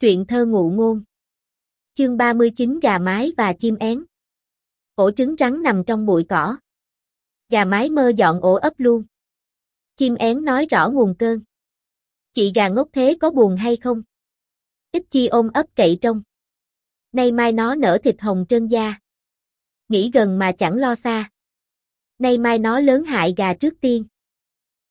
Truyện thơ ngụ ngôn. Chương 39 Gà mái và chim én. Ổ trứng rắn nằm trong bụi cỏ. Gà mái mơ dọn ổ ấp luôn. Chim én nói rõ nguồn cơn. Chị gà ngốc thế có buồn hay không? Ít chi ôm ấp cậy trông. Nay mai nó nở thịt hồng trơn da. Nghĩ gần mà chẳng lo xa. Nay mai nó lớn hại gà trước tiên.